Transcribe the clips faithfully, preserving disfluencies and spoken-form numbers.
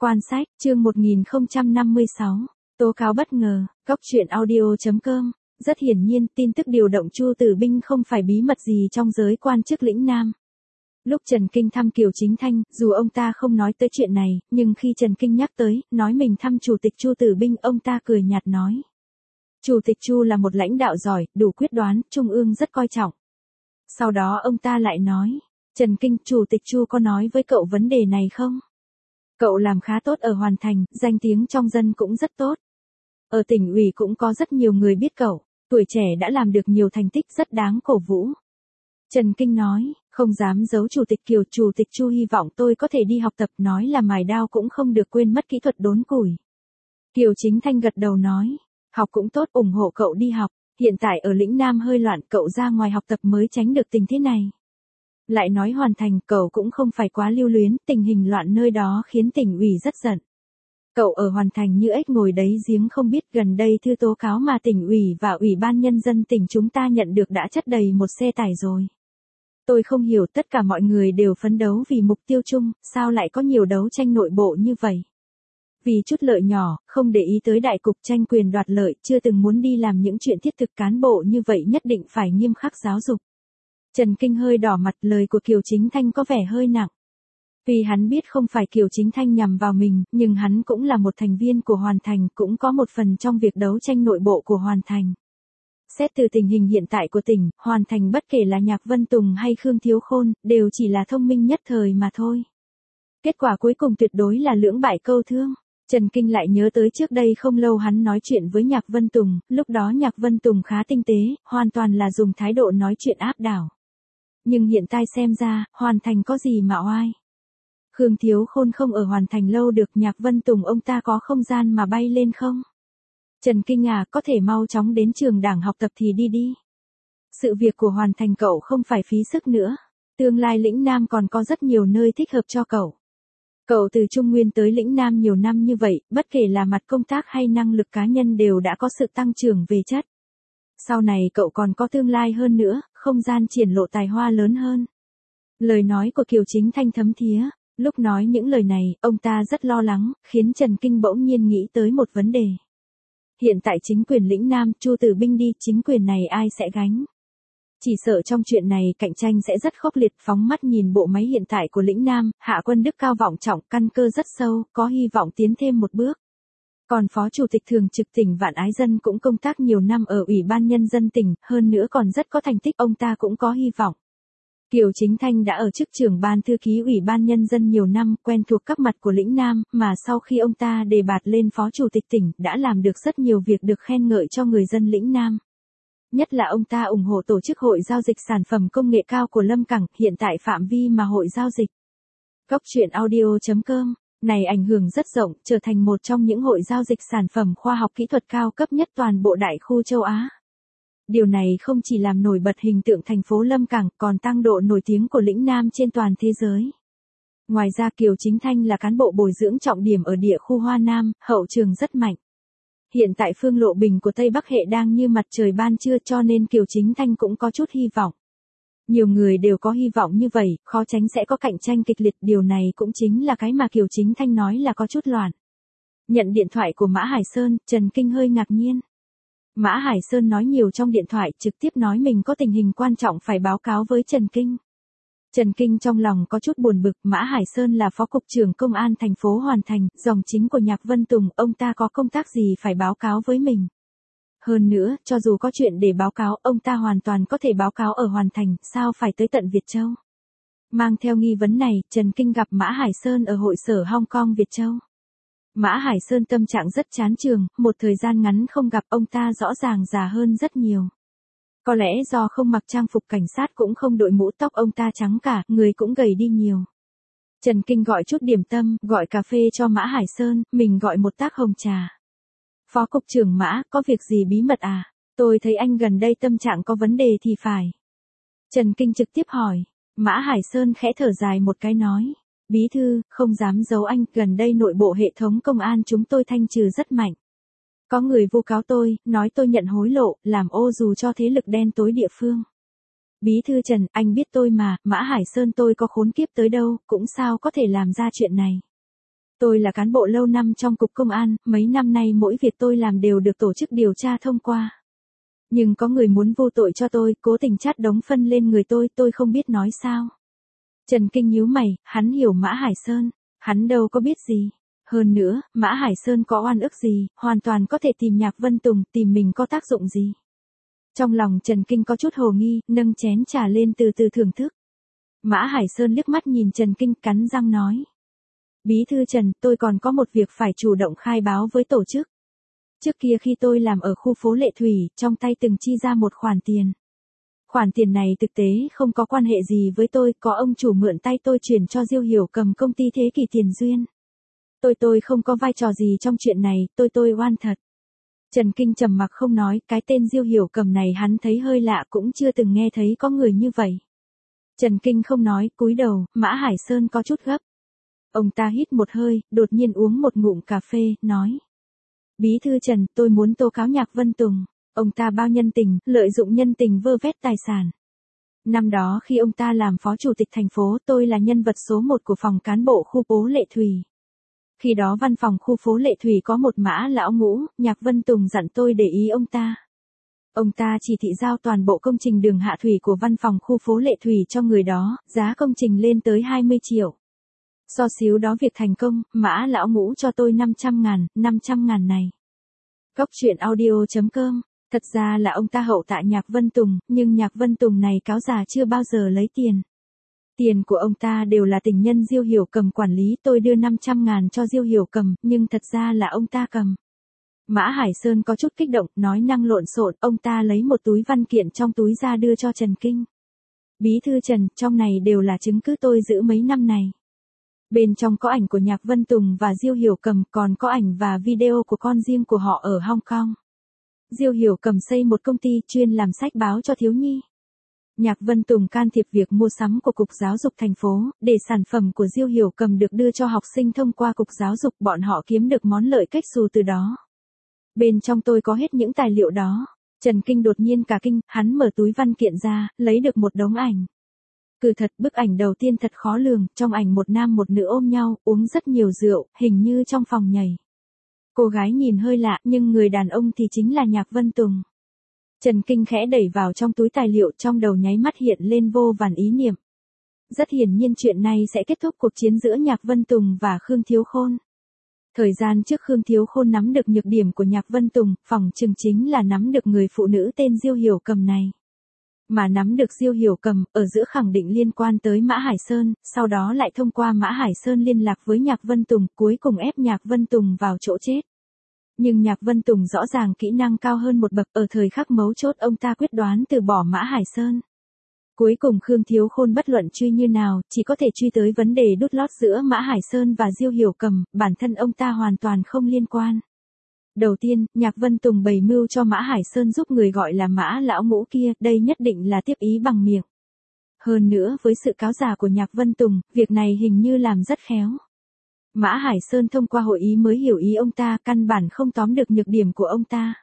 Quan sách, chương một nghìn không trăm năm mươi sáu, tố cáo bất ngờ, góc truyện audio chấm com. Rất hiển nhiên, tin tức điều động Chu Tử Binh không phải bí mật gì trong giới quan chức lĩnh Nam. Lúc Trần Kinh thăm Kiều Chính Thanh, dù ông ta không nói tới chuyện này, nhưng khi Trần Kinh nhắc tới, nói mình thăm Chủ tịch Chu Tử Binh, ông ta cười nhạt nói. Chủ tịch Chu là một lãnh đạo giỏi, đủ quyết đoán, Trung ương rất coi trọng. Sau đó ông ta lại nói, Trần Kinh, Chủ tịch Chu có nói với cậu vấn đề này không? Cậu làm khá tốt ở Hoàn Thành, danh tiếng trong dân cũng rất tốt. Ở tỉnh ủy cũng có rất nhiều người biết cậu, tuổi trẻ đã làm được nhiều thành tích rất đáng cổ vũ. Trần Kinh nói, không dám giấu Chủ tịch Kiều, Chủ tịch Chu hy vọng tôi có thể đi học tập, nói là mài đao cũng không được quên mất kỹ thuật đốn củi. Kiều Chính Thanh gật đầu nói, học cũng tốt, ủng hộ cậu đi học, hiện tại ở lĩnh Nam hơi loạn, cậu ra ngoài học tập mới tránh được tình thế này. Lại nói Hoàn Thành, cậu cũng không phải quá lưu luyến, tình hình loạn nơi đó khiến tỉnh ủy rất giận. Cậu ở Hoàn Thành như ếch ngồi đáy giếng, không biết gần đây thư tố cáo mà tỉnh ủy và ủy ban nhân dân tỉnh chúng ta nhận được đã chất đầy một xe tải rồi. Tôi không hiểu, tất cả mọi người đều phấn đấu vì mục tiêu chung, sao lại có nhiều đấu tranh nội bộ như vậy? Vì chút lợi nhỏ, không để ý tới đại cục, tranh quyền đoạt lợi, chưa từng muốn đi làm những chuyện thiết thực, cán bộ như vậy nhất định phải nghiêm khắc giáo dục. Trần Kinh hơi đỏ mặt, lời của Kiều Chính Thanh có vẻ hơi nặng. Vì hắn biết không phải Kiều Chính Thanh nhằm vào mình, nhưng hắn cũng là một thành viên của Hoàn Thành, cũng có một phần trong việc đấu tranh nội bộ của Hoàn Thành. Xét từ tình hình hiện tại của tỉnh, Hoàn Thành bất kể là Nhạc Vân Tùng hay Khương Thiếu Khôn, đều chỉ là thông minh nhất thời mà thôi. Kết quả cuối cùng tuyệt đối là lưỡng bại câu thương. Trần Kinh lại nhớ tới trước đây không lâu hắn nói chuyện với Nhạc Vân Tùng, lúc đó Nhạc Vân Tùng khá tinh tế, hoàn toàn là dùng thái độ nói chuyện áp đảo. Nhưng hiện tại xem ra, Hoàn Thành có gì mà oai. Khương Thiếu Khôn không ở Hoàn Thành lâu được, Nhạc Vân Tùng ông ta có không gian mà bay lên không? Trần Kinh à, có thể mau chóng đến trường đảng học tập thì đi đi. Sự việc của Hoàn Thành cậu không phải phí sức nữa. Tương lai lĩnh Nam còn có rất nhiều nơi thích hợp cho cậu. Cậu từ Trung Nguyên tới lĩnh Nam nhiều năm như vậy, bất kể là mặt công tác hay năng lực cá nhân đều đã có sự tăng trưởng về chất. Sau này cậu còn có tương lai hơn nữa, không gian triển lộ tài hoa lớn hơn. Lời nói của Kiều Chính Thanh thấm thía. Lúc nói những lời này, ông ta rất lo lắng, khiến Trần Kinh bỗng nhiên nghĩ tới một vấn đề. Hiện tại chính quyền lĩnh Nam, Chu Tử Binh đi, chính quyền này ai sẽ gánh? Chỉ sợ trong chuyện này cạnh tranh sẽ rất khốc liệt, phóng mắt nhìn bộ máy hiện tại của lĩnh Nam, Hạ Quân Đức cao vọng trọng, căn cơ rất sâu, có hy vọng tiến thêm một bước. Còn Phó Chủ tịch Thường trực tỉnh Vạn Ái Dân cũng công tác nhiều năm ở Ủy ban Nhân dân tỉnh, hơn nữa còn rất có thành tích, ông ta cũng có hy vọng. Kiều Chính Thanh đã ở chức trưởng ban thư ký Ủy ban Nhân dân nhiều năm, quen thuộc các mặt của lĩnh Nam, mà sau khi ông ta đề bạt lên Phó Chủ tịch tỉnh, đã làm được rất nhiều việc được khen ngợi cho người dân lĩnh Nam. Nhất là ông ta ủng hộ tổ chức hội giao dịch sản phẩm công nghệ cao của Lâm Cảng, hiện tại phạm vi mà hội giao dịch. Góc truyện audio chấm com, này ảnh hưởng rất rộng, trở thành một trong những hội giao dịch sản phẩm khoa học kỹ thuật cao cấp nhất toàn bộ đại khu châu Á. Điều này không chỉ làm nổi bật hình tượng thành phố Lâm Cảng, còn tăng độ nổi tiếng của lĩnh Nam trên toàn thế giới. Ngoài ra Kiều Chính Thanh là cán bộ bồi dưỡng trọng điểm ở địa khu Hoa Nam, hậu trường rất mạnh. Hiện tại phương lộ bình của Tây Bắc Hệ đang như mặt trời ban trưa, cho nên Kiều Chính Thanh cũng có chút hy vọng. Nhiều người đều có hy vọng như vậy, khó tránh sẽ có cạnh tranh kịch liệt, điều này cũng chính là cái mà Kiều Chính Thanh nói là có chút loạn. Nhận điện thoại của Mã Hải Sơn, Trần Kinh hơi ngạc nhiên. Mã Hải Sơn nói nhiều trong điện thoại, trực tiếp nói mình có tình hình quan trọng phải báo cáo với Trần Kinh. Trần Kinh trong lòng có chút buồn bực, Mã Hải Sơn là Phó Cục trưởng Công an thành phố Hoàn Thành, dòng chính của Nhạc Vân Tùng, ông ta có công tác gì phải báo cáo với mình. Hơn nữa, cho dù có chuyện để báo cáo, ông ta hoàn toàn có thể báo cáo ở Hoàn Thành, sao phải tới tận Việt Châu. Mang theo nghi vấn này, Trần Kinh gặp Mã Hải Sơn ở hội sở Hong Kong Việt Châu. Mã Hải Sơn tâm trạng rất chán chường, một thời gian ngắn không gặp, ông ta rõ ràng già hơn rất nhiều. Có lẽ do không mặc trang phục cảnh sát cũng không đội mũ, tóc ông ta trắng cả, người cũng gầy đi nhiều. Trần Kinh gọi chút điểm tâm, gọi cà phê cho Mã Hải Sơn, mình gọi một tách hồng trà. Phó Cục trưởng Mã, có việc gì bí mật à? Tôi thấy anh gần đây tâm trạng có vấn đề thì phải. Trần Kinh trực tiếp hỏi. Mã Hải Sơn khẽ thở dài một cái nói. Bí thư, không dám giấu anh, gần đây nội bộ hệ thống công an chúng tôi thanh trừ rất mạnh. Có người vu cáo tôi, nói tôi nhận hối lộ, làm ô dù cho thế lực đen tối địa phương. Bí thư Trần, anh biết tôi mà, Mã Hải Sơn tôi có khốn kiếp tới đâu, cũng sao có thể làm ra chuyện này. Tôi là cán bộ lâu năm trong cục công an, mấy năm nay mỗi việc tôi làm đều được tổ chức điều tra thông qua. Nhưng có người muốn vô tội cho tôi, cố tình chát đống phân lên người tôi, tôi không biết nói sao. Trần Kinh nhíu mày, hắn hiểu Mã Hải Sơn, hắn đâu có biết gì. Hơn nữa, Mã Hải Sơn có oan ức gì, hoàn toàn có thể tìm Nhạc Vân Tùng, tìm mình có tác dụng gì. Trong lòng Trần Kinh có chút hồ nghi, nâng chén trà lên từ từ thưởng thức. Mã Hải Sơn liếc mắt nhìn Trần Kinh, cắn răng nói. Bí thư Trần, tôi còn có một việc phải chủ động khai báo với tổ chức. Trước kia khi tôi làm ở khu phố Lệ Thủy, trong tay từng chi ra một khoản tiền. Khoản tiền này thực tế không có quan hệ gì với tôi, có ông chủ mượn tay tôi chuyển cho Diêu Hiểu Cầm công ty Thế Kỷ Tiền Duyên. Tôi tôi không có vai trò gì trong chuyện này, tôi tôi oan thật. Trần Kinh trầm mặc không nói, cái tên Diêu Hiểu Cầm này hắn thấy hơi lạ, cũng chưa từng nghe thấy có người như vậy. Trần Kinh không nói, cúi đầu, Mã Hải Sơn có chút gấp. Ông ta hít một hơi, đột nhiên uống một ngụm cà phê, nói. Bí thư Trần, tôi muốn tố cáo Nhạc Vân Tùng. Ông ta bao nhân tình, lợi dụng nhân tình vơ vét tài sản. Năm đó khi ông ta làm phó chủ tịch thành phố, tôi là nhân vật số một của phòng cán bộ khu phố Lệ Thủy. Khi đó văn phòng khu phố Lệ Thủy có một Mã lão ngũ, Nhạc Vân Tùng dặn tôi để ý ông ta. Ông ta chỉ thị giao toàn bộ công trình đường hạ thủy của văn phòng khu phố Lệ Thủy cho người đó, giá công trình lên tới hai mươi triệu. So xíu đó việc thành công, Mã lão ngũ cho tôi năm trăm ngàn, năm trăm ngàn này. Góc truyện audio chấm com. Thật ra là ông ta hậu tạ Nhạc Vân Tùng, nhưng Nhạc Vân Tùng này cáo già chưa bao giờ lấy tiền. Tiền của ông ta đều là tình nhân Diêu Hiểu Cầm quản lý, tôi đưa năm trăm ngàn cho Diêu Hiểu Cầm, nhưng thật ra là ông ta cầm. Mã Hải Sơn có chút kích động, nói năng lộn xộn, ông ta lấy một túi văn kiện trong túi ra đưa cho Trần Kinh. Bí thư Trần, trong này đều là chứng cứ tôi giữ mấy năm này. Bên trong có ảnh của Nhạc Vân Tùng và Diêu Hiểu Cầm, còn có ảnh và video của con riêng của họ ở Hong Kong. Diêu Hiểu Cầm xây một công ty chuyên làm sách báo cho thiếu nhi. Nhạc Vân Tùng can thiệp việc mua sắm của Cục Giáo dục thành phố, để sản phẩm của Diêu Hiểu Cầm được đưa cho học sinh thông qua Cục Giáo dục, bọn họ kiếm được món lợi cách xù từ đó. Bên trong tôi có hết những tài liệu đó. Trần Kinh đột nhiên cả kinh, hắn mở túi văn kiện ra, lấy được một đống ảnh. Cứ thật, bức ảnh đầu tiên thật khó lường, trong ảnh một nam một nữ ôm nhau, uống rất nhiều rượu, hình như trong phòng nhảy. Cô gái nhìn hơi lạ, nhưng người đàn ông thì chính là Nhạc Vân Tùng. Trần Kinh khẽ đẩy vào trong túi tài liệu, trong đầu nháy mắt hiện lên vô vàn ý niệm. Rất hiển nhiên chuyện này sẽ kết thúc cuộc chiến giữa Nhạc Vân Tùng và Khương Thiếu Khôn. Thời gian trước Khương Thiếu Khôn nắm được nhược điểm của Nhạc Vân Tùng, phỏng chừng chính là nắm được người phụ nữ tên Diêu Hiểu Cầm này. Mà nắm được Diêu Hiểu Cầm, ở giữa khẳng định liên quan tới Mã Hải Sơn, sau đó lại thông qua Mã Hải Sơn liên lạc với Nhạc Vân Tùng, cuối cùng ép Nhạc Vân Tùng vào chỗ chết. Nhưng Nhạc Vân Tùng rõ ràng kỹ năng cao hơn một bậc, ở thời khắc mấu chốt ông ta quyết đoán từ bỏ Mã Hải Sơn. Cuối cùng Khương Thiếu Khôn bất luận truy như nào, chỉ có thể truy tới vấn đề đút lót giữa Mã Hải Sơn và Diêu Hiểu Cầm, bản thân ông ta hoàn toàn không liên quan. Đầu tiên, Nhạc Vân Tùng bày mưu cho Mã Hải Sơn giúp người gọi là Mã lão ngũ kia, đây nhất định là tiếp ý bằng miệng. Hơn nữa với sự cáo giả của Nhạc Vân Tùng, việc này hình như làm rất khéo. Mã Hải Sơn thông qua hội ý mới hiểu ý ông ta, căn bản không tóm được nhược điểm của ông ta.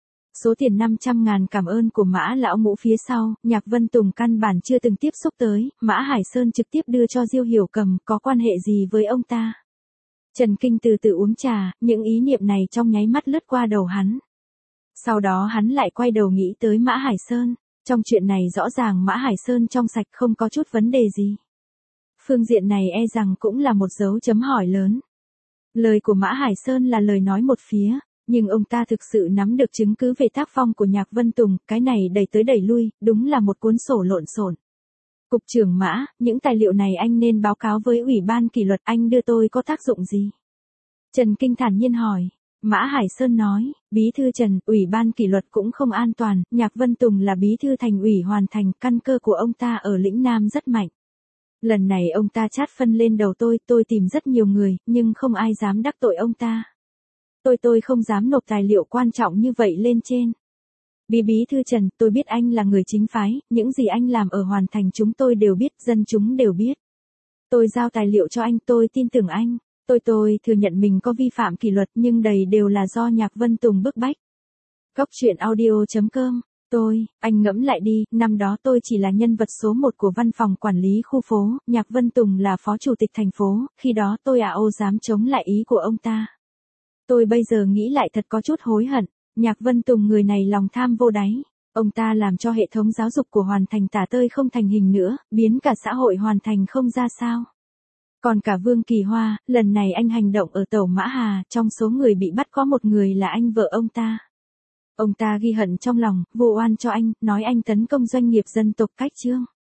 Số tiền năm trăm ngàn cảm ơn của Mã lão ngũ phía sau, Nhạc Vân Tùng căn bản chưa từng tiếp xúc tới, Mã Hải Sơn trực tiếp đưa cho Diêu Hiểu Cầm, có quan hệ gì với ông ta. Trần Kinh từ từ uống trà, những ý niệm này trong nháy mắt lướt qua đầu hắn. Sau đó hắn lại quay đầu nghĩ tới Mã Hải Sơn, trong chuyện này rõ ràng Mã Hải Sơn trong sạch không có chút vấn đề gì. Phương diện này e rằng cũng là một dấu chấm hỏi lớn. Lời của Mã Hải Sơn là lời nói một phía, nhưng ông ta thực sự nắm được chứng cứ về tác phong của Nhạc Vân Tùng, cái này đẩy tới đẩy lui, đúng là một cuốn sổ lộn xộn. Cục trưởng Mã, những tài liệu này anh nên báo cáo với Ủy ban kỷ luật, anh đưa tôi có tác dụng gì? Trần Kinh thản nhiên hỏi. Mã Hải Sơn nói, Bí thư Trần, Ủy ban kỷ luật cũng không an toàn, Nhạc Vân Tùng là bí thư thành ủy Hoàn Thành, căn cơ của ông ta ở lĩnh Nam rất mạnh. Lần này ông ta chát phân lên đầu tôi, tôi tìm rất nhiều người, nhưng không ai dám đắc tội ông ta. Tôi tôi không dám nộp tài liệu quan trọng như vậy lên trên. Bí bí thư Trần, tôi biết anh là người chính phái, những gì anh làm ở Hoàn Thành chúng tôi đều biết, dân chúng đều biết. Tôi giao tài liệu cho anh, tôi tin tưởng anh. Tôi tôi thừa nhận mình có vi phạm kỷ luật nhưng đầy đều là do Nhạc Vân Tùng bức bách. Góc truyện audio chấm com Tôi, anh ngẫm lại đi, năm đó tôi chỉ là nhân vật số một của văn phòng quản lý khu phố, Nhạc Vân Tùng là phó chủ tịch thành phố, khi đó tôi à ô dám chống lại ý của ông ta. Tôi bây giờ nghĩ lại thật có chút hối hận, Nhạc Vân Tùng người này lòng tham vô đáy. Ông ta làm cho hệ thống giáo dục của Hoàn Thành tả tơi không thành hình nữa, biến cả xã hội Hoàn Thành không ra sao. Còn cả Vương Kỳ Hoa, lần này anh hành động ở Tẩu Mã Hà, trong số người bị bắt có một người là anh vợ ông ta. Ông ta ghi hận trong lòng, vu oan cho anh, nói anh tấn công doanh nghiệp dân tộc cách chương.